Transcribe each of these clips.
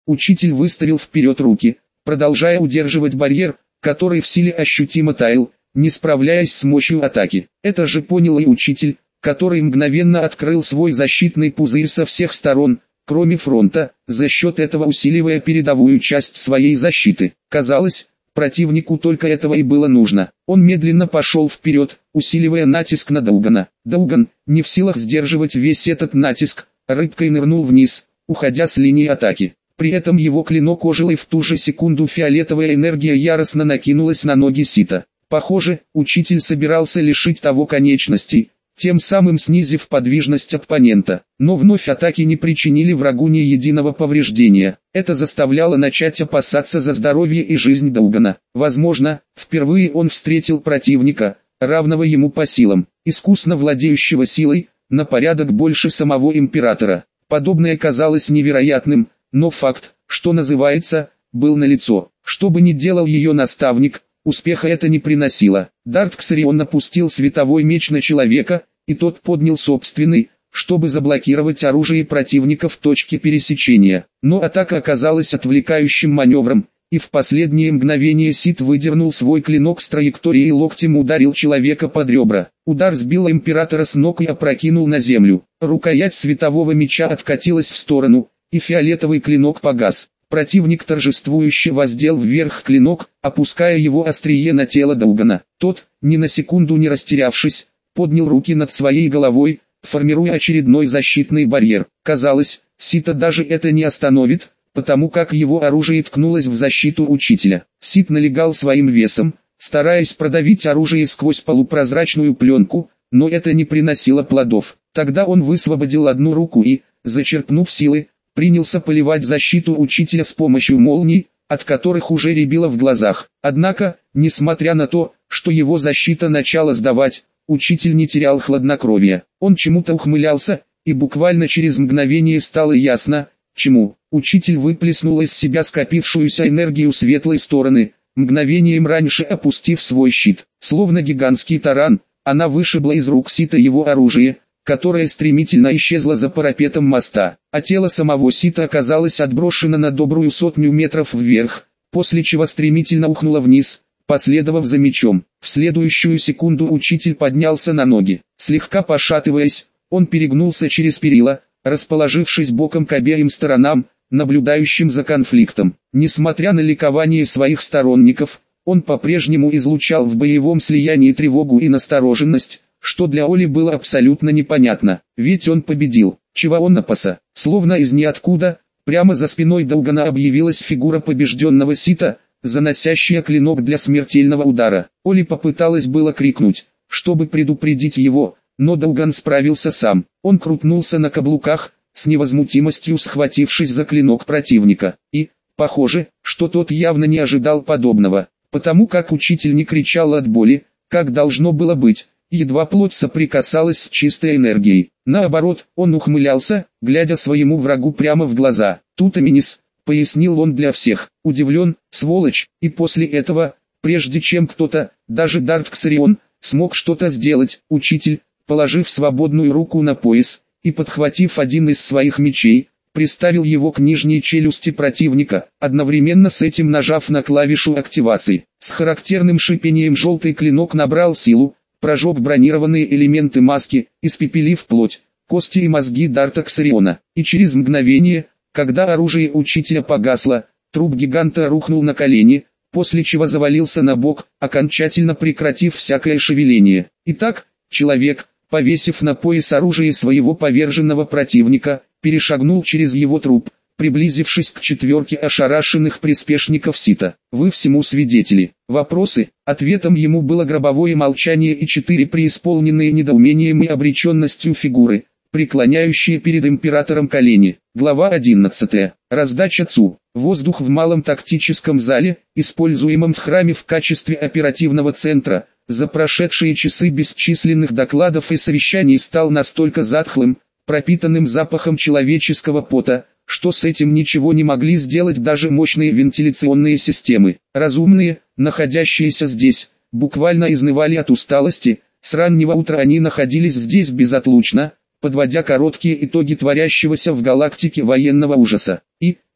Учитель выставил вперед руки, продолжая удерживать барьер, который в силе ощутимо таял, не справляясь с мощью атаки. Это же понял и учитель, который мгновенно открыл свой защитный пузырь со всех сторон, кроме фронта, за счет этого усиливая передовую часть своей защиты. Казалось, противнику только этого и было нужно. Он медленно пошел вперед, усиливая натиск на Даугана. Дауган, не в силах сдерживать весь этот натиск, рыбкой нырнул вниз, уходя с линии атаки. При этом его клинок ожил, и в ту же секунду фиолетовая энергия яростно накинулась на ноги Сита. Похоже, учитель собирался лишить того конечностей, тем самым снизив подвижность оппонента. Но вновь атаки не причинили врагу ни единого повреждения. Это заставляло начать опасаться за здоровье и жизнь Даугана. Возможно, впервые он встретил противника, равного ему по силам, искусно владеющего силой, на порядок больше самого императора. Подобное казалось невероятным, но факт, что называется, был налицо. Что бы ни делал ее наставник, успеха это не приносило. Дартксарион напустил световой меч на человека, и тот поднял собственный, чтобы заблокировать оружие противника в точке пересечения. Но атака оказалась отвлекающим маневром, и в последнее мгновение Сит выдернул свой клинок с траектории и локтем ударил человека под ребра. Удар сбил императора с ног и опрокинул на землю. Рукоять светового меча откатилась в сторону, и фиолетовый клинок погас. Противник торжествующе воздел вверх клинок, опуская его острие на тело Даугана. Тот, ни на секунду не растерявшись, поднял руки над своей головой, формируя очередной защитный барьер. Казалось, Сита даже это не остановит, потому как его оружие ткнулось в защиту учителя. Сит налегал своим весом, стараясь продавить оружие сквозь полупрозрачную пленку, но это не приносило плодов. Тогда он высвободил одну руку и, зачерпнув силы, принялся поливать защиту учителя с помощью молний, от которых уже рябило в глазах. Однако, несмотря на то, что его защита начала сдавать, учитель не терял хладнокровия. Он чему-то ухмылялся, и буквально через мгновение стало ясно, чему. Учитель выплеснул из себя скопившуюся энергию светлой стороны, мгновением раньше опустив свой щит. Словно гигантский таран, она вышибла из рук Сита его оружие, которое стремительно исчезло за парапетом моста, а тело самого Сита оказалось отброшено на добрую 100 метров вверх, после чего стремительно ухнуло вниз, последовав за мечом. В следующую секунду учитель поднялся на ноги. Слегка пошатываясь, он перегнулся через перила, расположившись боком к обеим сторонам, наблюдающим за конфликтом. Несмотря на ликование своих сторонников, он по-прежнему излучал в боевом слиянии тревогу и настороженность, что для Оли было абсолютно непонятно, ведь он победил. Чего он опасался? Словно из ниоткуда, прямо за спиной Даугана объявилась фигура побежденного Сита, заносящая клинок для смертельного удара. Оли попыталась было крикнуть, чтобы предупредить его, но Дауган справился сам. Он крутнулся на каблуках, с невозмутимостью схватившись за клинок противника. И, похоже, что тот явно не ожидал подобного, потому как учитель не кричал от боли, как должно было быть. Едва плоть соприкасалась с чистой энергией. Наоборот, он ухмылялся, глядя своему врагу прямо в глаза. «Тутаминис», — пояснил он для всех, удивлен, сволочь, и после этого, прежде чем кто-то, даже Дартксарион, смог что-то сделать, учитель, положив свободную руку на пояс, и подхватив один из своих мечей, приставил его к нижней челюсти противника, одновременно с этим нажав на клавишу активации. С характерным шипением желтый клинок набрал силу, прожег бронированные элементы маски, испепелив плоть, кости и мозги Дартксариона. И через мгновение, когда оружие учителя погасло, труп гиганта рухнул на колени, после чего завалился на бок, окончательно прекратив всякое шевеление. Итак, человек, повесив на пояс оружие своего поверженного противника, перешагнул через его труп, приблизившись к четверке ошарашенных приспешников Сита. «Вы всему свидетели». Вопросы, ответом ему было гробовое молчание и 4 преисполненные недоумением и обреченностью фигуры, преклоняющие перед императором колени. Глава 11. Раздача ЦУ. Воздух в малом тактическом зале, используемом в храме в качестве оперативного центра, за прошедшие часы бесчисленных докладов и совещаний стал настолько затхлым, пропитанным запахом человеческого пота, что с этим ничего не могли сделать даже мощные вентиляционные системы. Разумные, находящиеся здесь, буквально изнывали от усталости. С раннего утра они находились здесь безотлучно, подводя короткие итоги творящегося в галактике военного ужаса. И,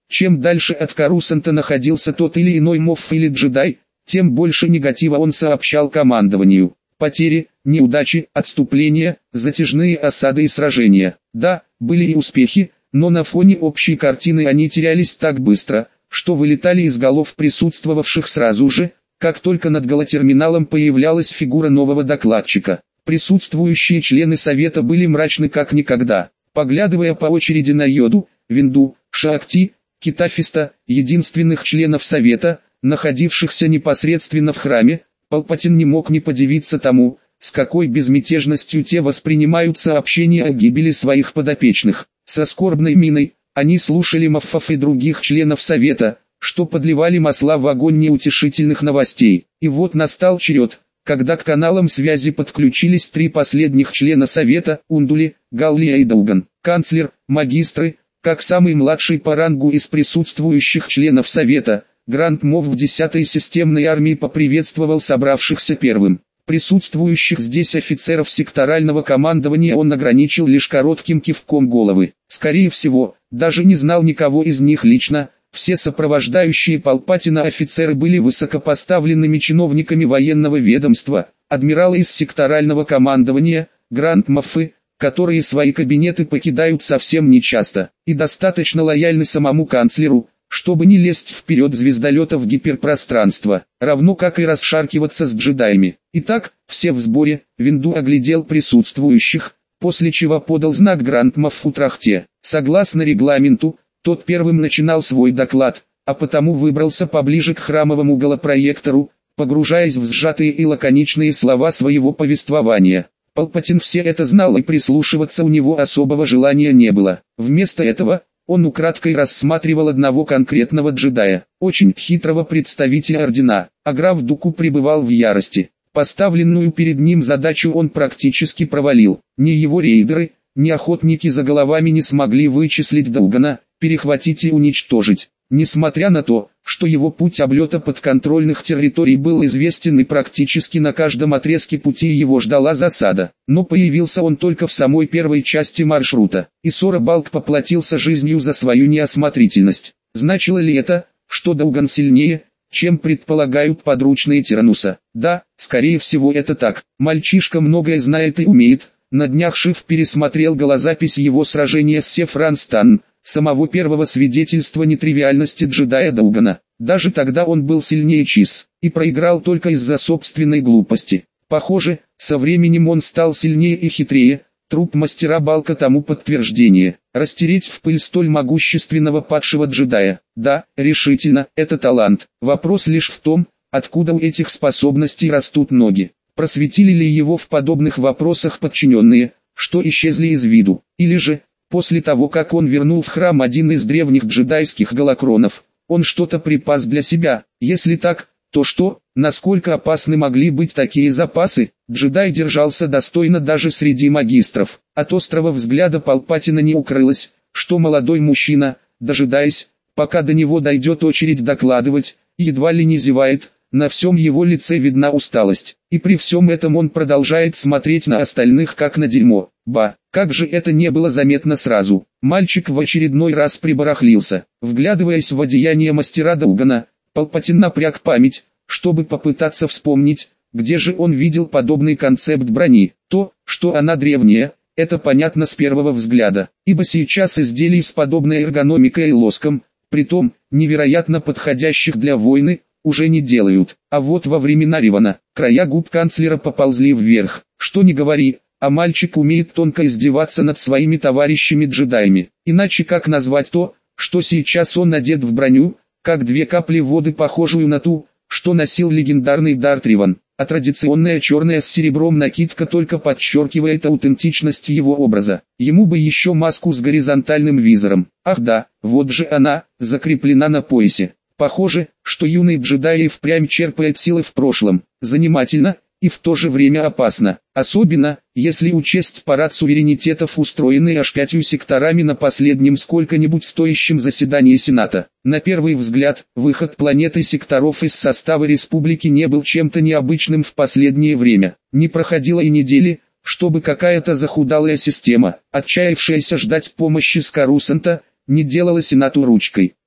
Чем дальше от Корусанта находился тот или иной мофф или джедай, тем больше негатива он сообщал командованию. Потери, неудачи, отступления, затяжные осады и сражения. Да, были и успехи, но на фоне общей картины они терялись так быстро, что вылетали из голов присутствовавших сразу же, как только над голотерминалом появлялась фигура нового докладчика. Присутствующие члены совета были мрачны как никогда, поглядывая по очереди на Йоду, Винду, Шаакти, Китафиста, единственных членов совета, находившихся непосредственно в храме. Палпатин не мог не подивиться тому, с какой безмятежностью те воспринимают сообщения о гибели своих подопечных. Со скорбной миной они слушали моффов и других членов совета, что подливали масла в огонь неутешительных новостей. И вот настал черед, когда к каналам связи подключились три последних члена совета: Ундули, Галлия и Дауган. Канцлер, магистры, как самый младший по рангу из присутствующих членов совета, Гранд Мофф в 10-й системной армии поприветствовал собравшихся первым. Присутствующих здесь офицеров секторального командования он ограничил лишь коротким кивком головы. Скорее всего, даже не знал никого из них лично. Все сопровождающие Палпатина офицеры были высокопоставленными чиновниками военного ведомства, адмиралы из секторального командования, гранд-моффы, которые свои кабинеты покидают совсем нечасто, и достаточно лояльны самому канцлеру, чтобы не лезть вперед звездолета в гиперпространство, равно как и расшаркиваться с джедаями. Итак, все в сборе. Винду оглядел присутствующих, после чего подал знак гранд-моффу Трахте. Согласно регламенту, тот первым начинал свой доклад, а потому выбрался поближе к храмовому голопроектору, погружаясь в сжатые и лаконичные слова своего повествования. Палпатин все это знал, и прислушиваться у него особого желания не было. Вместо этого он украдкой рассматривал одного конкретного джедая, очень хитрого представителя Ордена. А граф Дуку пребывал в ярости. Поставленную перед ним задачу он практически провалил. Ни его рейдеры, ни охотники за головами не смогли вычислить Даугана, перехватить и уничтожить. Несмотря на то, что его путь облета подконтрольных территорий был известен и практически на каждом отрезке пути его ждала засада, но появился он только в самой первой части маршрута, и Сора Балк поплатился жизнью за свою неосмотрительность. Значило ли это, что Дауган сильнее, чем предполагают подручные Тирануса? Да, скорее всего это так. Мальчишка многое знает и умеет. На днях Шиф пересмотрел голозапись его сражения с Сефран Стан, самого первого свидетельства нетривиальности джедая Даугана. Даже тогда он был сильнее Чиз, и проиграл только из-за собственной глупости. Похоже, со временем он стал сильнее и хитрее. Труп мастера Балка тому подтверждение. Растереть в пыль столь могущественного падшего джедая. Да, решительно, это талант. Вопрос лишь в том, откуда у этих способностей растут ноги. Просветили ли его в подобных вопросах подчиненные, что исчезли из виду, или же, после того как он вернул в храм один из древних джедайских голокронов, он что-то припас для себя? Если так, то что, насколько опасны могли быть такие запасы? Джедай держался достойно даже среди магистров. От острого взгляда Палпатина не укрылось, что молодой мужчина, дожидаясь, пока до него дойдет очередь докладывать, едва ли не зевает. На всем его лице видна усталость, и при всем этом он продолжает смотреть на остальных как на дерьмо. Ба, как же это не было заметно сразу. Мальчик в очередной раз прибарахлился. Вглядываясь в одеяние мастера Даугана, Палпатин напряг память, чтобы попытаться вспомнить, где же он видел подобный концепт брони. То, что она древняя, это понятно с первого взгляда, ибо сейчас изделий с подобной эргономикой и лоском, притом, невероятно подходящих для войны, уже не делают. А вот во времена Ревана, края губ канцлера поползли вверх. Что ни говори, а мальчик умеет тонко издеваться над своими товарищами-джедаями. Иначе как назвать то, что сейчас он одет в броню, как две капли воды, похожую на ту, что носил легендарный Дарт Реван. А традиционная черная с серебром накидка только подчеркивает аутентичность его образа. Ему бы еще маску с горизонтальным визором. Ах да, вот же она, закреплена на поясе. Похоже, что юный джедай и впрямь черпает силы в прошлом. Занимательно, и в то же время опасно. Особенно, если учесть парад суверенитетов, устроенный аж 5 секторами на последнем сколько-нибудь стоящем заседании Сената. На первый взгляд, выход планеты секторов из состава республики не был чем-то необычным в последнее время. Не проходило и недели, чтобы какая-то захудалая система, отчаявшаяся ждать помощи с Корусанта, не делала Сенату ручкой.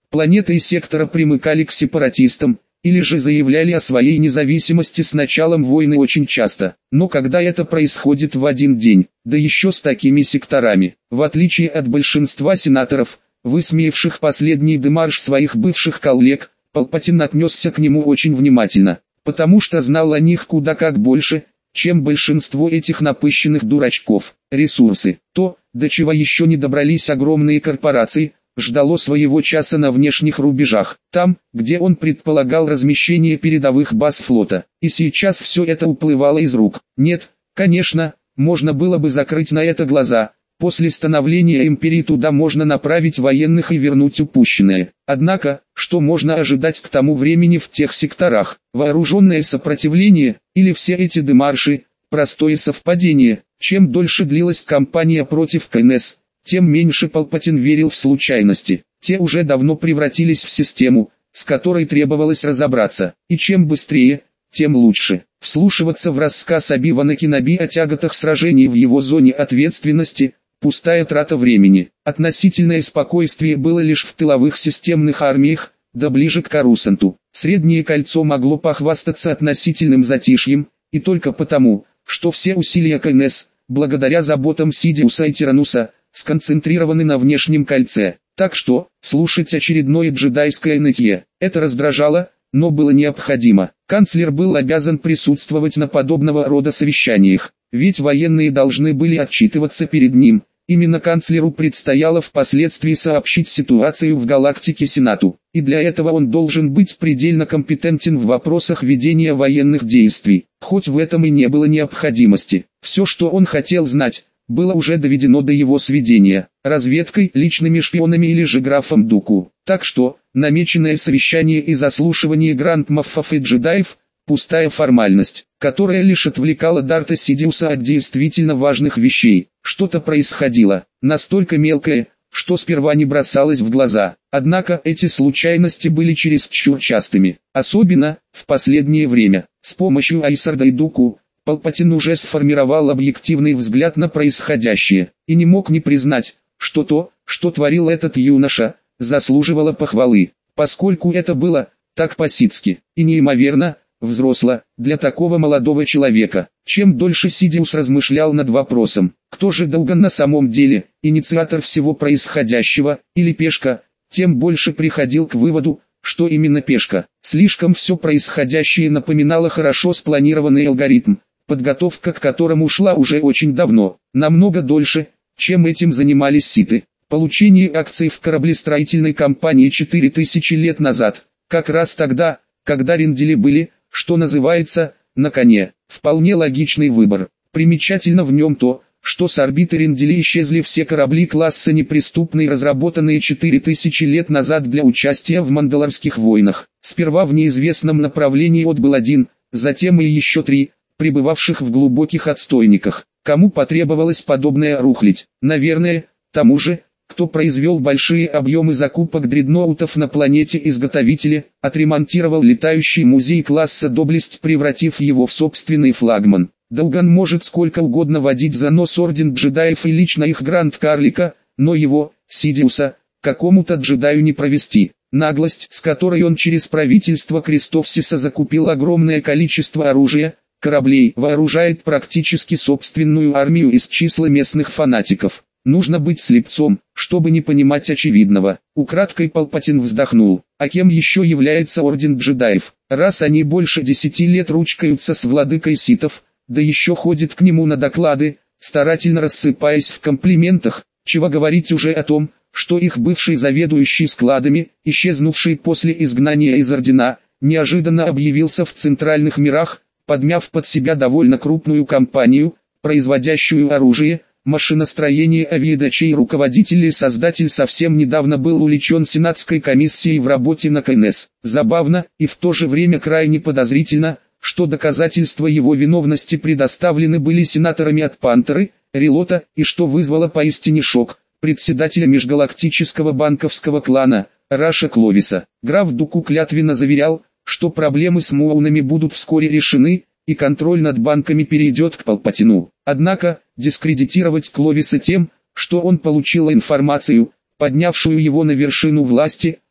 Планеты и сектора примыкали к сепаратистам, или же заявляли о своей независимости с началом войны очень часто. Но когда это происходит в один день, да еще с такими секторами, в отличие от большинства сенаторов, высмеявших последний демарш своих бывших коллег, Палпатин отнесся к нему очень внимательно, потому что знал о них куда как больше, чем большинство этих напыщенных дурачков. Ресурсы, то, до чего еще не добрались огромные корпорации, ждало своего часа на внешних рубежах, там, где он предполагал размещение передовых баз флота. И сейчас все это уплывало из рук. Нет, конечно, можно было бы закрыть на это глаза. После становления империи туда можно направить военных и вернуть упущенное. Однако, что можно ожидать к тому времени в тех секторах? Вооруженное сопротивление, или все эти демарши, простое совпадение? Чем дольше длилась кампания против КНС, тем меньше Палпатин верил в случайности. Те уже давно превратились в систему, с которой требовалось разобраться. И чем быстрее, тем лучше. Вслушиваться в рассказ Оби-Вана Кеноби о тяготах сражений в его зоне ответственности – пустая трата времени. Относительное спокойствие было лишь в тыловых системных армиях, да ближе к Корусанту. Среднее кольцо могло похвастаться относительным затишьем, и только потому, что все усилия КНС, благодаря заботам Сидиуса и Тирануса, сконцентрированы на внешнем кольце. Так что, слушать очередное джедайское нытье, это раздражало, но было необходимо. Канцлер был обязан присутствовать на подобного рода совещаниях, ведь военные должны были отчитываться перед ним. Именно канцлеру предстояло впоследствии сообщить ситуацию в галактике Сенату, и для этого он должен быть предельно компетентен в вопросах ведения военных действий, хоть в этом и не было необходимости. Все, что он хотел знать, было уже доведено до его сведения, разведкой, личными шпионами или же графом Дуку. Так что, намеченное совещание и заслушивание гранд-маффов и джедаев – пустая формальность, которая лишь отвлекала Дарта Сидиуса от действительно важных вещей. Что-то происходило, настолько мелкое, что сперва не бросалось в глаза. Однако эти случайности были чересчур частыми, особенно в последнее время. С помощью Айсарда и Дуку, Палпатин уже сформировал объективный взгляд на происходящее, и не мог не признать, что то, что творил этот юноша, заслуживало похвалы, поскольку это было так по-ситски и неимоверно взросло для такого молодого человека. Чем дольше Сидиус размышлял над вопросом, кто же Долган на самом деле, инициатор всего происходящего, или Пешка, тем больше приходил к выводу, что именно Пешка. Слишком все происходящее напоминало хорошо спланированный алгоритм, подготовка к которому шла уже очень давно, намного дольше, чем этим занимались ситы. Получение акций в кораблестроительной компании 4000 лет назад, как раз тогда, когда Рендели были, что называется, на коне. Вполне логичный выбор. Примечательно в нем то, что с орбиты Рендели исчезли все корабли класса неприступный, разработанные 4000 лет назад для участия в Мандалорских войнах. Сперва в неизвестном направлении отбыл один, затем и еще 3, пребывавших в глубоких отстойниках. Кому потребовалась подобная рухлядь? Наверное, тому же, кто произвел большие объемы закупок дредноутов на планете-изготовителе, отремонтировал летающий музей класса Доблесть, превратив его в собственный флагман. Долган может сколько угодно водить за нос орден джедаев и лично их Гранд-Карлика, но его, Сидиуса, какому-то джедаю не провести. Наглость, с которой он через правительство Крестовсиса закупил огромное количество оружия, кораблей, вооружает практически собственную армию из числа местных фанатиков. Нужно быть слепцом, чтобы не понимать очевидного. Украдкой Палпатин вздохнул. А кем еще является орден джедаев? Раз они больше 10 лет ручкаются с владыкой ситов, да еще ходят к нему на доклады, старательно рассыпаясь в комплиментах, чего говорить уже о том, что их бывший заведующий складами, исчезнувший после изгнания из ордена, неожиданно объявился в центральных мирах, подмяв под себя довольно крупную компанию, производящую оружие, машиностроение, авиадачей. Руководитель и создатель совсем недавно был увлечен сенатской комиссией в работе на КНС. Забавно, и в то же время крайне подозрительно, что доказательства его виновности предоставлены были сенаторами от Пантеры, Релота, и что вызвало поистине шок, председателя межгалактического банковского клана, Раша Кловиса. Граф Дуку клятвенно заверял, что проблемы с Моунами будут вскоре решены, и контроль над банками перейдет к Палпатину. Однако, дискредитировать Кловиса тем, что он получил информацию, поднявшую его на вершину власти,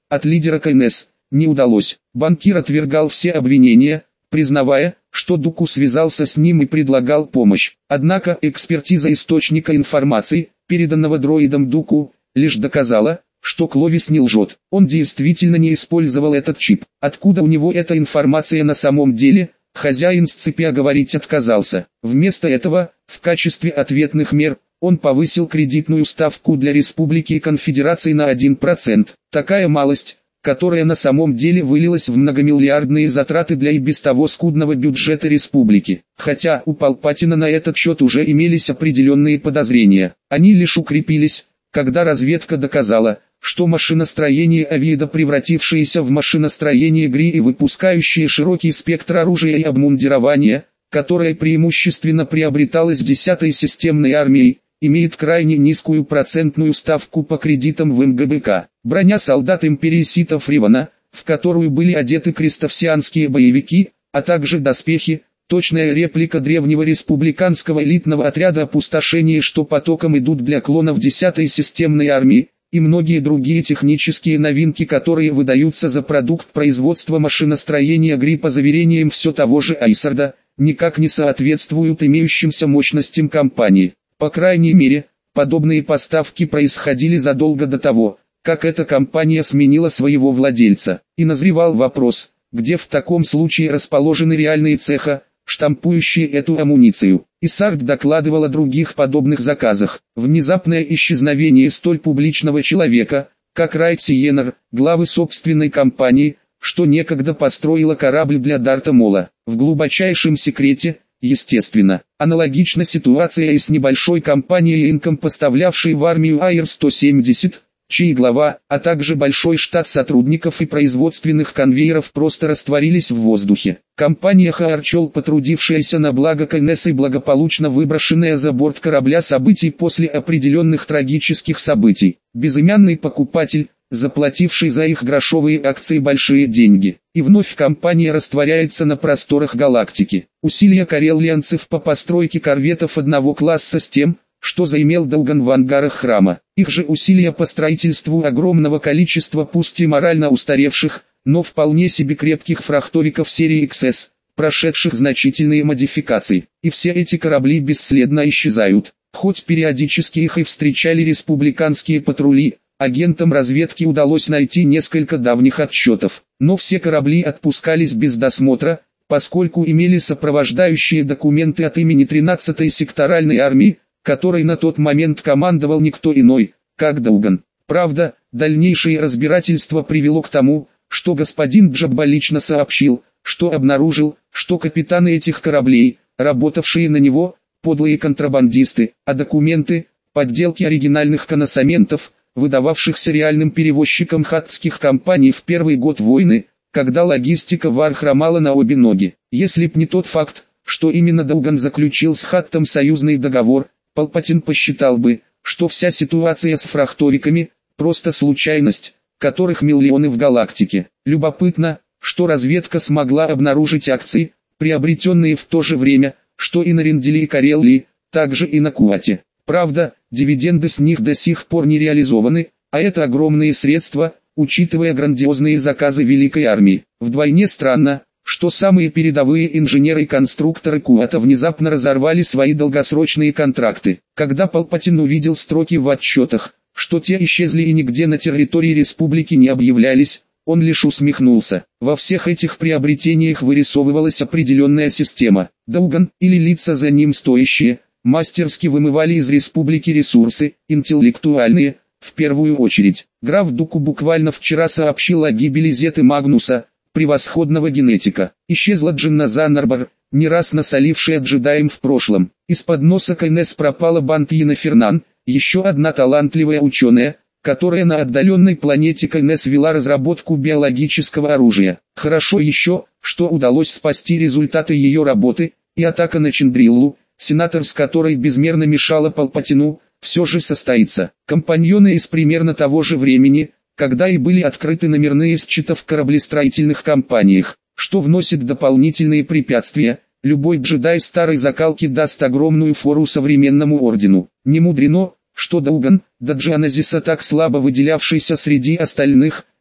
от лидера КНС не удалось. Банкир отвергал все обвинения, признавая, что Дуку связался с ним и предлагал помощь. Однако экспертиза источника информации, переданного дроидом Дуку, лишь доказала, что Кловис не лжет. Он действительно не использовал этот чип. Откуда у него эта информация на самом деле, хозяин с цепи оговорить отказался. Вместо этого, в качестве ответных мер, он повысил кредитную ставку для Республики и Конфедерации на 1%. Такая малость, которая на самом деле вылилась в многомиллиардные затраты для и без того скудного бюджета республики. Хотя у Палпатина на этот счет уже имелись определенные подозрения. Они лишь укрепились, когда разведка доказала, что машиностроение Авида, превратившееся в машиностроение ГРИ и выпускающее широкий спектр оружия и обмундирования, которое преимущественно приобреталось 10-й системной армией, имеет крайне низкую процентную ставку по кредитам в МГБК. Броня солдат империи Ситов Ривана, в которую были одеты крестовсианские боевики, а также доспехи, точная реплика древнего республиканского элитного отряда опустошения, что потоком идут для клонов 10-й системной армии, и многие другие технические новинки, которые выдаются за продукт производства машиностроения ГРИ по заверениям все того же Айсарда, никак не соответствуют имеющимся мощностям компании. По крайней мере, подобные поставки происходили задолго до того, как эта компания сменила своего владельца. И назревал вопрос, где в таком случае расположены реальные цеха, штампующие эту амуницию. Исард докладывал о других подобных заказах. Внезапное исчезновение столь публичного человека, как Райт Сиеннер, главы собственной компании, что некогда построила корабль для Дарта Мола, в глубочайшем секрете, естественно. Аналогична ситуация и с небольшой компанией Инком, поставлявшей в армию АИР-170, чьи глава, а также большой штат сотрудников и производственных конвейеров просто растворились в воздухе. Компания Хаарчол, потрудившаяся на благо КНС и благополучно выброшенная за борт корабля событий после определенных трагических событий. Безымянный покупатель, заплативший за их грошовые акции большие деньги. И вновь компания растворяется на просторах галактики. Усилия кареллианцев по постройке корветов одного класса с тем, что заимел Долган в ангарах храма. Их же усилия по строительству огромного количества пусть и морально устаревших, но вполне себе крепких фрахтовиков серии XS, прошедших значительные модификации. И все эти корабли бесследно исчезают. Хоть периодически их и встречали республиканские патрули, агентам разведки удалось найти несколько давних отчетов. Но все корабли отпускались без досмотра, поскольку имели сопровождающие документы от имени 13-й секторальной армии, которой на тот момент командовал никто иной, как Долган. Правда, дальнейшее разбирательство привело к тому, что господин Джабба лично сообщил, что обнаружил, что капитаны этих кораблей, работавшие на него, подлые контрабандисты, а документы, подделки оригинальных коносаментов, выдававшихся реальным перевозчикам хаттских компаний в первый год войны, когда логистика ВАР хромала на обе ноги. Если б не тот факт, что именно Долган заключил с Хаттом союзный договор, Палпатин посчитал бы, что вся ситуация с фрахториками – просто случайность, которых миллионы в галактике. Любопытно, что разведка смогла обнаружить акции, приобретенные в то же время, что и на Ренделе и Кареллии, также и на Куате. Правда, дивиденды с них до сих пор не реализованы, а это огромные средства, учитывая грандиозные заказы Великой Армии. Вдвойне странно, что самые передовые инженеры и конструкторы Куата внезапно разорвали свои долгосрочные контракты. Когда Палпатин увидел строки в отчетах, что те исчезли и нигде на территории республики не объявлялись, он лишь усмехнулся. Во всех этих приобретениях вырисовывалась определенная система. Долган, или лица за ним стоящие, мастерски вымывали из республики ресурсы, интеллектуальные, в первую очередь. Граф Дуку буквально вчера сообщил о гибели Зеты Магнуса, превосходного генетика. Исчезла Джинна Занарбар, не раз насолившая джедаям в прошлом. Из-под носа КНС пропала Бантьена Фернан, еще одна талантливая ученая, которая на отдаленной планете КНС вела разработку биологического оружия. Хорошо еще, что удалось спасти результаты ее работы, и атака на Чендриллу, сенатор с которой безмерно мешала Палпатину, все же состоится. Компаньоны из примерно того же времени, когда и были открыты номерные счета в кораблестроительных компаниях, что вносит дополнительные препятствия. Любой джедай старой закалки даст огромную фору современному ордену. Не мудрено, что Долган, до Джаназиса так слабо выделявшийся среди остальных,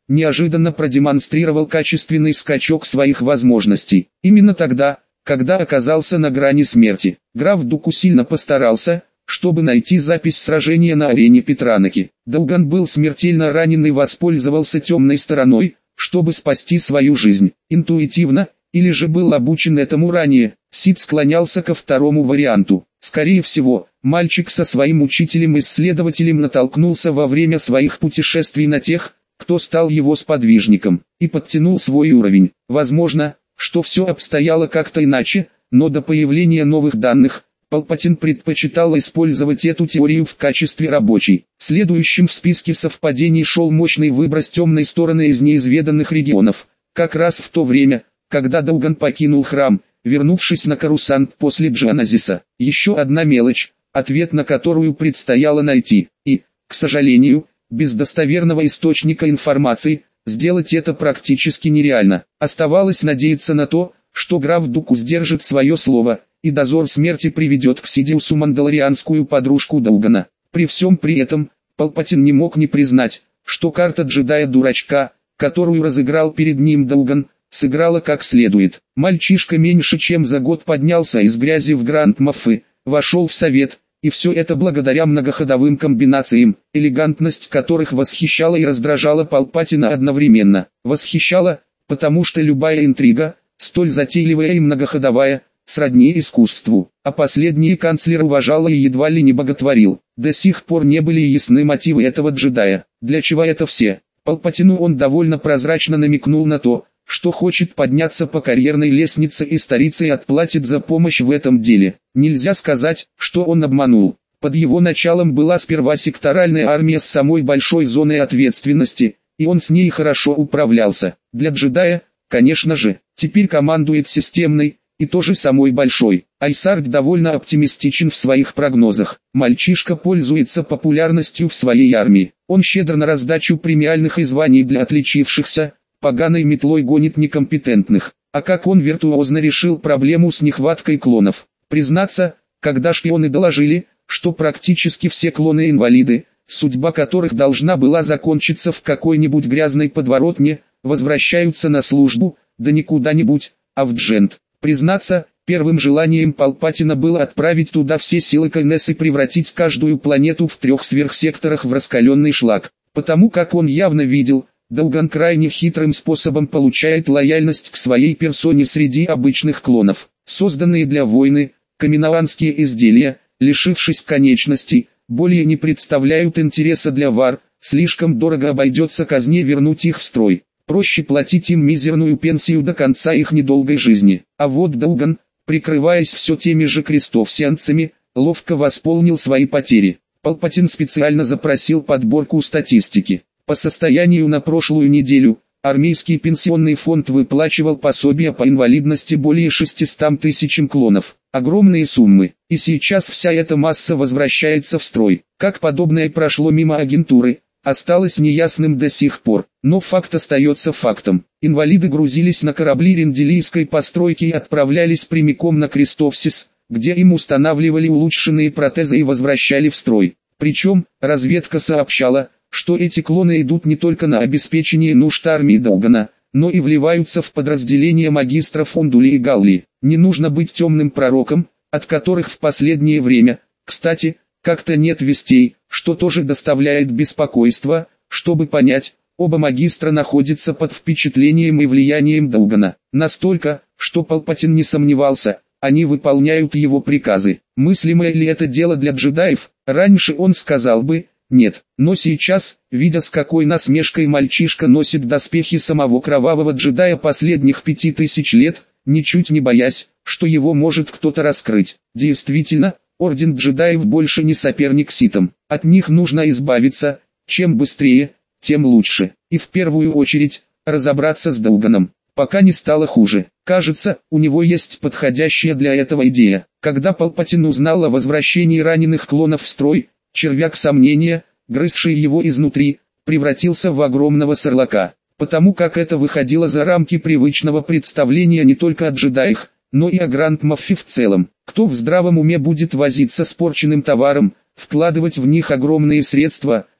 неожиданно продемонстрировал качественный скачок своих возможностей. Именно тогда, когда оказался на грани смерти, граф Дуку сильно постарался, чтобы найти запись сражения на арене Петраноки. Дауган был смертельно ранен и воспользовался темной стороной, чтобы спасти свою жизнь. Интуитивно, или же был обучен этому ранее, Сид склонялся ко второму варианту. Скорее всего, мальчик со своим учителем-исследователем натолкнулся во время своих путешествий на тех, кто стал его сподвижником, и подтянул свой уровень. Возможно, что все обстояло как-то иначе, но до появления новых данных, Палпатин предпочитал использовать эту теорию в качестве рабочей. Следующим в списке совпадений шел мощный выброс темной стороны из неизведанных регионов, как раз в то время, когда Дауган покинул храм, вернувшись на Корусант после Джаназиса. Еще одна мелочь, ответ на которую предстояло найти, и, к сожалению, без достоверного источника информации, сделать это практически нереально. Оставалось надеяться на то, что граф Дуку сдержит свое слово, и дозор смерти приведет к Сидиусу мандалорианскую подружку Даугана. При всем при этом, Палпатин не мог не признать, что карта джедая-дурачка, которую разыграл перед ним Дауган, сыграла как следует. Мальчишка меньше чем за год поднялся из грязи в Гранд-Маффы, вошел в совет, и все это благодаря многоходовым комбинациям, элегантность которых восхищала и раздражала Палпатина одновременно. Восхищала, потому что любая интрига, столь затейливая и многоходовая, сродни искусству, а последние канцлер уважал и едва ли не боготворил. До сих пор не были ясны мотивы этого джедая. Для чего это все? Палпатину он довольно прозрачно намекнул на то, что хочет подняться по карьерной лестнице и старицей отплатит за помощь в этом деле. Нельзя сказать, что он обманул. Под его началом была сперва секторальная армия с самой большой зоной ответственности, и он с ней хорошо управлялся. Для джедая, конечно же, теперь командует системной, и тоже самой большой. Айсард довольно оптимистичен в своих прогнозах. Мальчишка пользуется популярностью в своей армии. Он щедр на раздачу премиальных и званий для отличившихся, поганой метлой гонит некомпетентных. А как он виртуозно решил проблему с нехваткой клонов. Признаться, когда шпионы доложили, что практически все клоны инвалиды, судьба которых должна была закончиться в какой-нибудь грязной подворотне, возвращаются на службу, да не куда-нибудь, а в Джент. Признаться, первым желанием Палпатина было отправить туда все силы Кайнес и превратить каждую планету в 3 сверхсекторах в раскаленный шлак. Потому как он явно видел, Дауган крайне хитрым способом получает лояльность к своей персоне среди обычных клонов. Созданные для войны, каминоанские изделия, лишившись конечностей, более не представляют интереса для вар, слишком дорого обойдется казне вернуть их в строй. Проще платить им мизерную пенсию до конца их недолгой жизни. А вот Дауган, прикрываясь все теми же крестовсианцами, ловко восполнил свои потери. Палпатин специально запросил подборку статистики. По состоянию на прошлую неделю, армейский пенсионный фонд выплачивал пособия по инвалидности более 600 тысячам клонов. Огромные суммы. И сейчас вся эта масса возвращается в строй. Как подобное прошло мимо агентуры, осталось неясным до сих пор. Но факт остается фактом. Инвалиды грузились на корабли ренделийской постройки и отправлялись прямиком на Крестовсис, где им устанавливали улучшенные протезы и возвращали в строй. Причем, разведка сообщала, что эти клоны идут не только на обеспечение нужд армии Даугана, но и вливаются в подразделения магистров Ондули и Галли. Не нужно быть темным пророком, от которых в последнее время, кстати, как-то нет вестей, что тоже доставляет беспокойство, чтобы понять, оба магистра находятся под впечатлением и влиянием Даугана. Настолько, что Палпатин не сомневался, они выполняют его приказы. Мыслимое ли это дело для джедаев? Раньше он сказал бы «нет», но сейчас, видя с какой насмешкой мальчишка носит доспехи самого кровавого джедая последних 5000 лет, ничуть не боясь, что его может кто-то раскрыть. Действительно, Орден джедаев больше не соперник ситам. От них нужно избавиться, чем быстрее, тем лучше. И в первую очередь, разобраться с Дауганом, пока не стало хуже. Кажется, у него есть подходящая для этого идея. Когда Палпатин узнал о возвращении раненых клонов в строй, червяк сомнения, грызший его изнутри, превратился в огромного сорлака. Потому как это выходило за рамки привычного представления не только о джедаях, но и о Гранд-Маффе в целом. Кто в здравом уме будет возиться с порченным товаром, вкладывать в них огромные средства,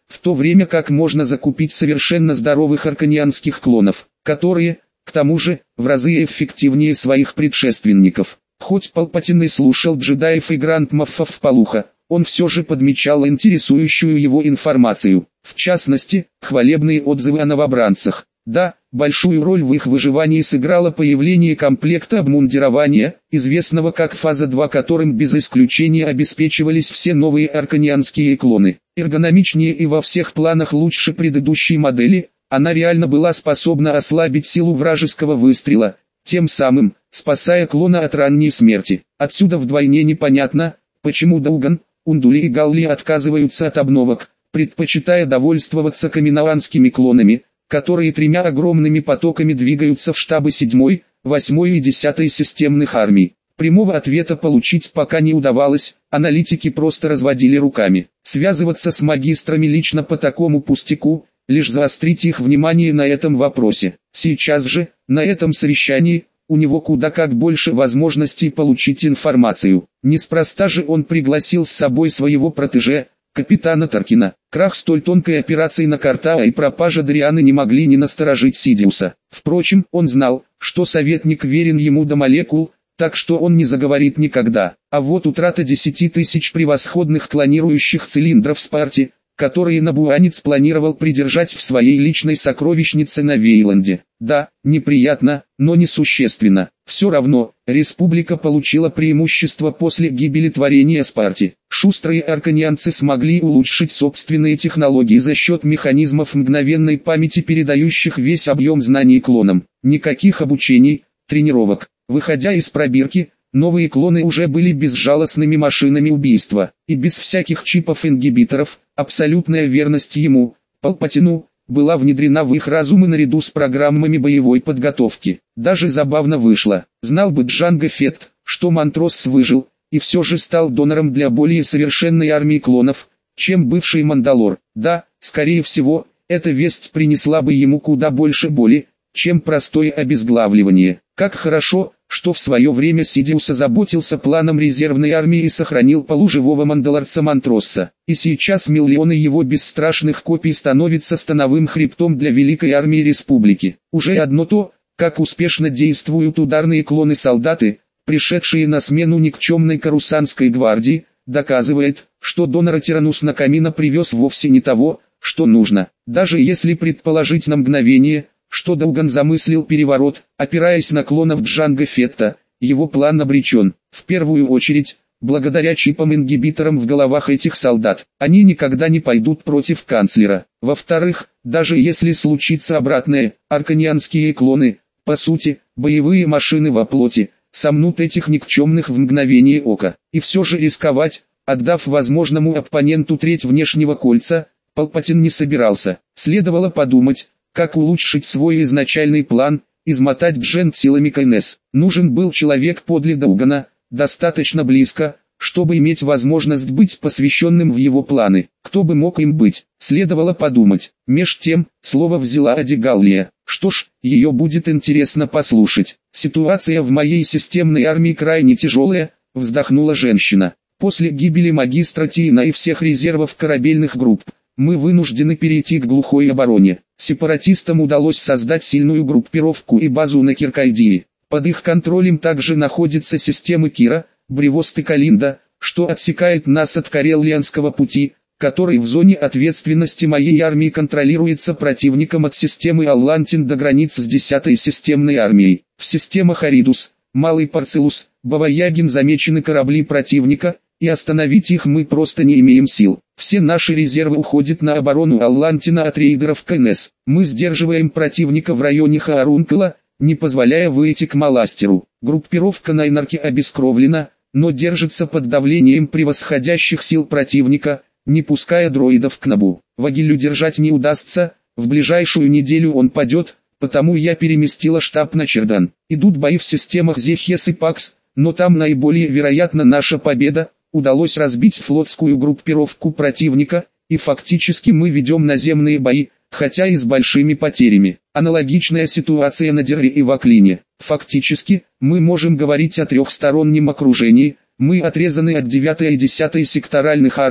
в то время как можно закупить совершенно здоровых арканианских клонов, которые, к тому же, в разы эффективнее своих предшественников. Хоть Палпатин и слушал джедаев и гранд-маффов вполуха, он все же подмечал интересующую его информацию, в частности, хвалебные отзывы о новобранцах. Да, большую роль в их выживании сыграло появление комплекта обмундирования, известного как Фаза 2, которым без исключения обеспечивались все новые арканианские клоны. Эргономичнее и во всех планах лучше предыдущей модели, она реально была способна ослабить силу вражеского выстрела, тем самым спасая клона от ранней смерти. Отсюда вдвойне непонятно, почему Дауган, Ундули и Галли отказываются от обновок, предпочитая довольствоваться каминоанскими клонами, которые тремя огромными потоками двигаются в штабы 7-й, 8-й и 10-й системных армий. Прямого ответа получить пока не удавалось, аналитики просто разводили руками. Связываться с магистрами лично по такому пустяку, лишь заострить их внимание на этом вопросе. Сейчас же, на этом совещании, у него куда как больше возможностей получить информацию. Неспроста же он пригласил с собой своего протеже, капитана Таркина. Крах столь тонкой операции на Картаа и пропажа Дарианы не могли не насторожить Сидиуса. Впрочем, он знал, что советник верен ему до молекул, так что он не заговорит никогда. А вот утрата 10 тысяч превосходных клонирующих цилиндров Спарти, которые Набуанец планировал придержать в своей личной сокровищнице на Вейланде. Да, неприятно, но несущественно. Все равно, республика получила преимущество после гибели творения Спарти. Шустрые арканианцы смогли улучшить собственные технологии за счет механизмов мгновенной памяти, передающих весь объем знаний клонам. Никаких обучений, тренировок. Выходя из пробирки, новые клоны уже были безжалостными машинами убийства, и без всяких чипов-ингибиторов, абсолютная верность ему, Палпатину, была внедрена в их разумы наряду с программами боевой подготовки. Даже забавно вышло. Знал бы Джанго Фетт, что Монтрос выжил, и все же стал донором для более совершенной армии клонов, чем бывший Мандалор. Да, скорее всего, эта весть принесла бы ему куда больше боли, чем простое обезглавливание. Как хорошо, что в свое время Сидиус озаботился планом резервной армии и сохранил полуживого мандалорца Монтросса. И сейчас миллионы его бесстрашных копий становятся становым хребтом для великой армии республики. Уже одно то, как успешно действуют ударные клоны-солдаты, пришедшие на смену никчемной карусанской гвардии, доказывает, что донора Тиранус Накамина привез вовсе не того, что нужно. Даже если предположить на мгновение, что Дауган замыслил переворот, опираясь на клонов Джанго Фетта, его план обречен. В первую очередь, благодаря чипам-ингибиторам в головах этих солдат, они никогда не пойдут против канцлера. Во-вторых, даже если случится обратное, арканианские клоны, по сути, боевые машины во плоти, сомнут этих никчемных в мгновение ока. И все же рисковать, отдав возможному оппоненту треть внешнего кольца, Палпатин не собирался. Следовало подумать, как улучшить свой изначальный план, измотать Джен силами КНС. Нужен был человек подле Даугана, достаточно близко, чтобы иметь возможность быть посвященным в его планы. Кто бы мог им быть, следовало подумать. Меж тем, слово взяла Адигаллия. Что ж, ее будет интересно послушать. Ситуация в моей системной армии крайне тяжелая, вздохнула женщина. После гибели магистра Тиина и всех резервов корабельных групп, мы вынуждены перейти к глухой обороне. Сепаратистам удалось создать сильную группировку и базу на Киркайдии. Под их контролем также находятся системы Кира, Бревост и Калинда, что отсекает нас от Кареллианского пути, который в зоне ответственности моей армии контролируется противником от системы Аллантин до границ с 10-й системной армией. В системах Аридус, Малый Парцелус, Бава-Ягин замечены корабли противника, и остановить их мы просто не имеем сил. Все наши резервы уходят на оборону Аллантина от рейдеров КНС. Мы сдерживаем противника в районе Хаарункала, не позволяя выйти к Маластеру. Группировка Найнарки обескровлена, но держится под давлением превосходящих сил противника, не пуская дроидов к Набу. Вагилю держать не удастся, в ближайшую неделю он падет, потому я переместила штаб на Чердан. Идут бои в системах Зехес и Пакс, но там наиболее вероятна наша победа. Удалось разбить флотскую группировку противника, и фактически мы ведем наземные бои, хотя и с большими потерями. Аналогичная ситуация на Дерре и Ваклине. Фактически, мы можем говорить о трехстороннем окружении, мы отрезаны от 9-й и 10-й секторальных армий,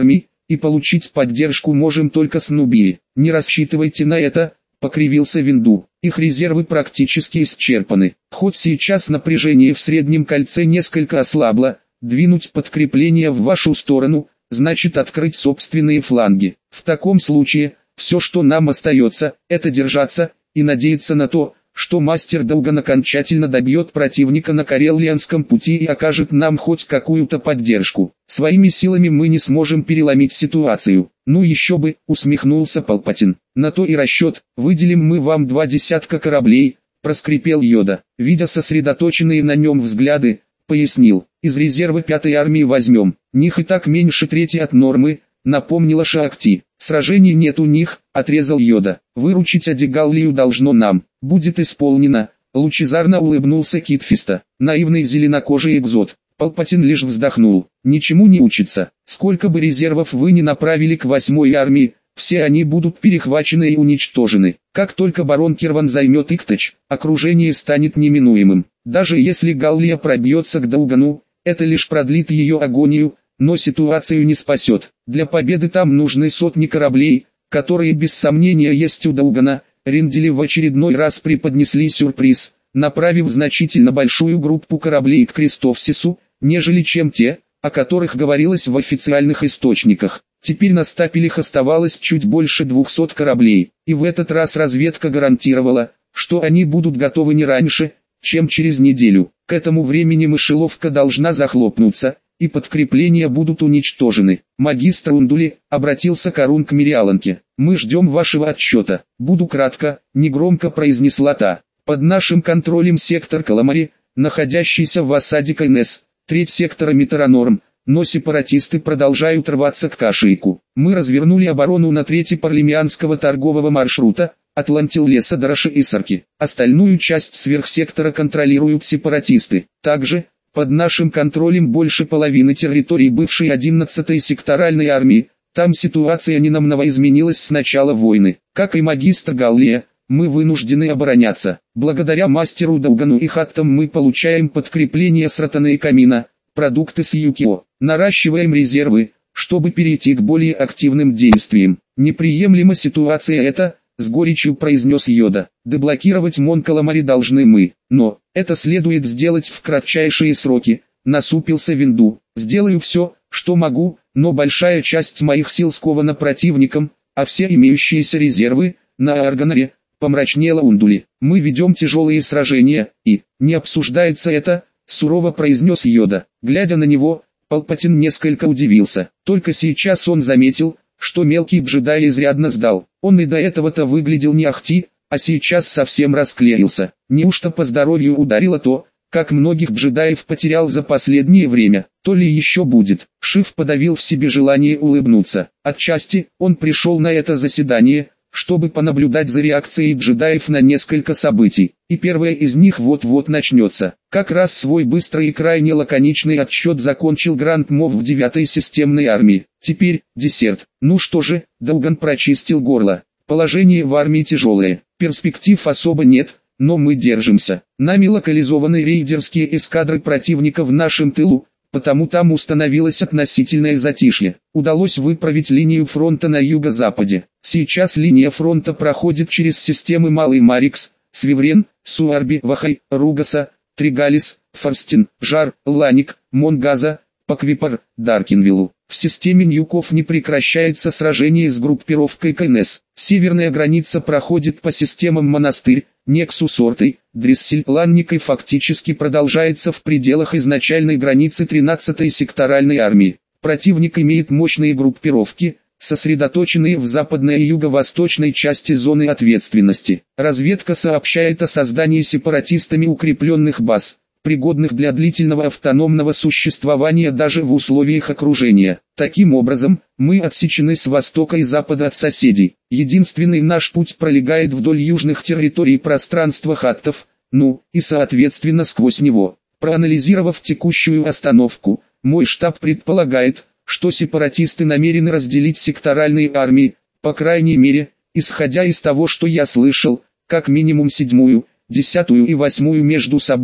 и получить поддержку можем только с Нубии. Не рассчитывайте на это, покривился Винду. Их резервы практически исчерпаны. Хоть сейчас напряжение в среднем кольце несколько ослабло, двинуть подкрепление в вашу сторону, значит открыть собственные фланги. В таком случае, все что нам остается, это держаться, и надеяться на то, что мастер Долган окончательно добьет противника на Карелианском пути и окажет нам хоть какую-то поддержку. Своими силами мы не сможем переломить ситуацию. Ну еще бы, усмехнулся Палпатин. На то и расчет, выделим мы вам 2 десятка кораблей, проскрипел Йода. Видя сосредоточенные на нем взгляды, пояснил, из резерва 5-й армии возьмем, них и так меньше трети от нормы, напомнила Шаакти. Сражений нет у них, отрезал Йода. Выручить Адигаллию должно нам. Будет исполнено. Лучезарно улыбнулся Китфиста. Наивный зеленокожий экзот. Палпатин лишь вздохнул. Ничему не учится. Сколько бы резервов вы ни направили к 8-й армии, все они будут перехвачены и уничтожены. Как только барон Кирван займет Иктач, окружение станет неминуемым. Даже если Галлия пробьется к Долгану, это лишь продлит ее агонию, но ситуацию не спасет. Для победы там нужны сотни кораблей, которые без сомнения есть у Долгана. Рендели в очередной раз преподнесли сюрприз, направив значительно большую группу кораблей к Крестовсису, нежели чем те, о которых говорилось в официальных источниках. Теперь на стапелях оставалось чуть больше 200 кораблей, и в этот раз разведка гарантировала, что они будут готовы не раньше, чем через неделю. К этому времени мышеловка должна захлопнуться, и подкрепления будут уничтожены. Магистр Ундули, обратился Карун к Мириаланке. Мы ждем вашего отчета. Буду кратко, негромко произнесла та. Под нашим контролем сектор Каламари, находящийся в осаде Кайнес, треть сектора Метаронорм, но сепаратисты продолжают рваться к Кашиику. Мы развернули оборону на трети Парлемианского торгового маршрута, Атлантил леса Дараши и Сарки. Остальную часть сверхсектора контролируют сепаратисты. Также, под нашим контролем больше половины территорий бывшей 11-й секторальной армии. Там ситуация ненамного изменилась с начала войны. Как и магистр Галлия, мы вынуждены обороняться. Благодаря мастеру Долгану и Хаттам мы получаем подкрепление с Ротана и Камина, продукты с Юкио. Наращиваем резервы, чтобы перейти к более активным действиям. Неприемлема ситуация эта, с горечью произнес Йода. Деблокировать Мон Каламари должны мы, но это следует сделать в кратчайшие сроки, насупился Винду. Сделаю все, что могу, но большая часть моих сил скована противником, а все имеющиеся резервы, на Арганаре, помрачнела Ундули. Мы ведем тяжелые сражения, и, не обсуждается это, сурово произнес Йода. Глядя на него, Палпатин несколько удивился. Только сейчас он заметил, что мелкий джедай изрядно сдал. Он и до этого-то выглядел не ахти, а сейчас совсем расклеился. Неужто по здоровью ударило то, как многих джедаев потерял за последнее время, то ли еще будет. Шиф подавил в себе желание улыбнуться. Отчасти, он пришел на это заседание, чтобы понаблюдать за реакцией джедаев на несколько событий. И первое из них вот-вот начнется. Как раз свой быстрый и крайне лаконичный отчет закончил Гранд Мов в 9-й системной армии. Теперь, десерт. Ну что же, Долган прочистил горло. Положение в армии тяжелое. Перспектив особо нет, но мы держимся. Нами локализованы рейдерские эскадры противника в нашем тылу, потому там установилось относительное затишье. Удалось выправить линию фронта на юго-западе. Сейчас линия фронта проходит через системы Малый Марикс, Свиврен, Суарби, Вахай, Ругаса, Тригалис, Форстин, Жар, Ланик, Монгаза, Паквипар, Даркинвилл. В системе Ньюков не прекращается сражение с группировкой Кайнес. Северная граница проходит по системам Монастырь, Нексус Ортой, Дриссель, Ланник и фактически продолжается в пределах изначальной границы 13-й секторальной армии. Противник имеет мощные группировки, сосредоточенные в западной и юго-восточной части зоны ответственности. Разведка сообщает о создании сепаратистами укрепленных баз, пригодных для длительного автономного существования даже в условиях окружения. Таким образом, мы отсечены с востока и запада от соседей. Единственный наш путь пролегает вдоль южных территорий пространства хаттов, ну, и соответственно сквозь него. Проанализировав текущую остановку, мой штаб предполагает, что сепаратисты намерены разделить секторальные армии, по крайней мере, исходя из того, что я слышал, как минимум 7-ю, 10-ю и 8-ю между собой,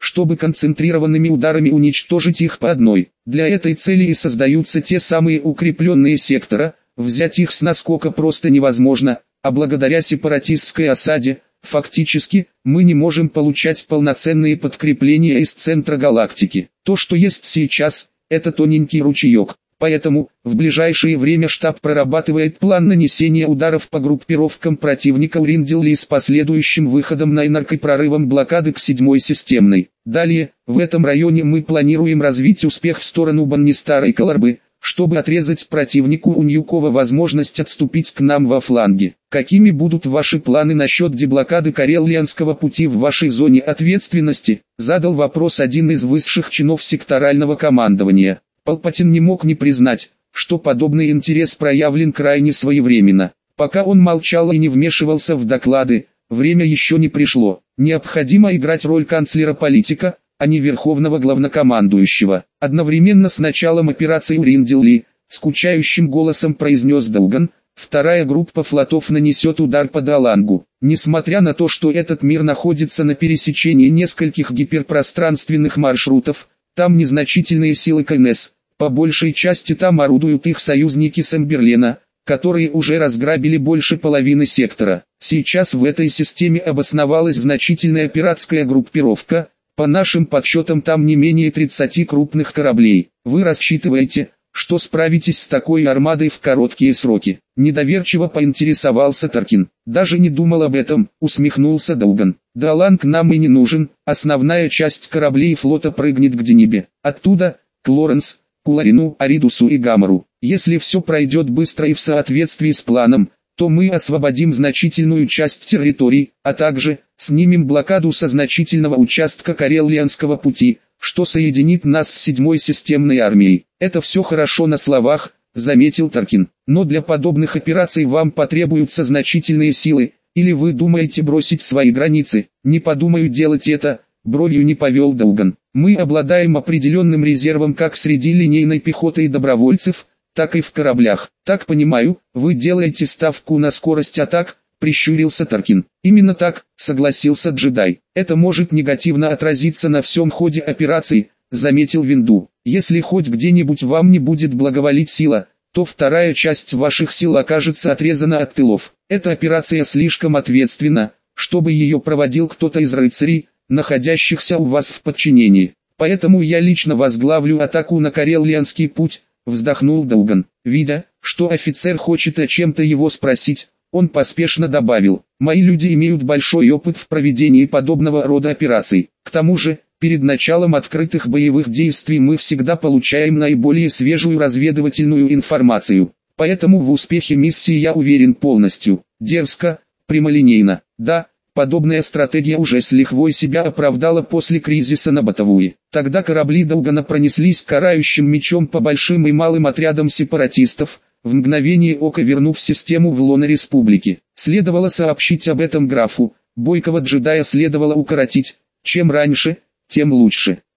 чтобы концентрированными ударами уничтожить их по одной. Для этой цели и создаются те самые укрепленные сектора, взять их с наскока просто невозможно, а благодаря сепаратистской осаде, фактически, мы не можем получать полноценные подкрепления из центра галактики. То, что есть сейчас, это тоненький ручеек. Поэтому, в ближайшее время штаб прорабатывает план нанесения ударов по группировкам противника Уриндилли с последующим выходом на Энарк и прорывом блокады к 7-й системной. Далее, в этом районе мы планируем развить успех в сторону Баннистара и Каларбы, чтобы отрезать противнику у Ньюкова возможность отступить к нам во фланге. Какими будут ваши планы насчет деблокады Карелианского пути в вашей зоне ответственности? Задал вопрос один из высших чинов секторального командования. Палпатин не мог не признать, что подобный интерес проявлен крайне своевременно. Пока он молчал и не вмешивался в доклады, время еще не пришло. Необходимо играть роль канцлера-политика, а не верховного главнокомандующего. Одновременно с началом операции Уриндилли, скучающим голосом произнес Долган, вторая группа флотов нанесет удар по Далангу. Несмотря на то, что этот мир находится на пересечении нескольких гиперпространственных маршрутов, там незначительные силы КНС. По большей части там орудуют их союзники Самберлена, которые уже разграбили больше половины сектора. Сейчас в этой системе обосновалась значительная пиратская группировка, по нашим подсчетам там не менее 30 крупных кораблей. Вы рассчитываете, что справитесь с такой армадой в короткие сроки? Недоверчиво поинтересовался Таркин. Даже не думал об этом, усмехнулся Долган. Даланг нам и не нужен, основная часть кораблей флота прыгнет к Денибе. Оттуда, к Лоренс, Куларину, Аридусу и Гамару. Если все пройдет быстро и в соответствии с планом, то мы освободим значительную часть территорий, а также снимем блокаду со значительного участка Карелианского пути, что соединит нас с 7-й системной армией. Это все хорошо на словах, заметил Таркин. Но для подобных операций вам потребуются значительные силы, или вы думаете бросить свои границы? Не подумаю делать это, бровью не повел Долган. Мы обладаем определенным резервом как среди линейной пехоты и добровольцев, так и в кораблях. Так понимаю, вы делаете ставку на скорость атак, прищурился Таркин. Именно так, согласился джедай. Это может негативно отразиться на всем ходе операции, заметил Винду. Если хоть где-нибудь вам не будет благоволить сила, то вторая часть ваших сил окажется отрезана от тылов. Эта операция слишком ответственна, чтобы ее проводил кто-то из рыцарей, находящихся у вас в подчинении. Поэтому я лично возглавлю атаку на Карелианский путь, вздохнул Долган. Видя, что офицер хочет о чем-то его спросить, он поспешно добавил: мои люди имеют большой опыт в проведении подобного рода операций. К тому же, перед началом открытых боевых действий мы всегда получаем наиболее свежую разведывательную информацию. Поэтому в успехе миссии я уверен полностью. Дерзко, прямолинейно. Да, подобная стратегия уже с лихвой себя оправдала после кризиса на Батавуе. Тогда корабли Долгана пронеслись карающим мечом по большим и малым отрядам сепаратистов, в мгновение ока вернув систему в лоно республики. Следовало сообщить об этом графу, бойкого джедая следовало укоротить, чем раньше, тем лучше.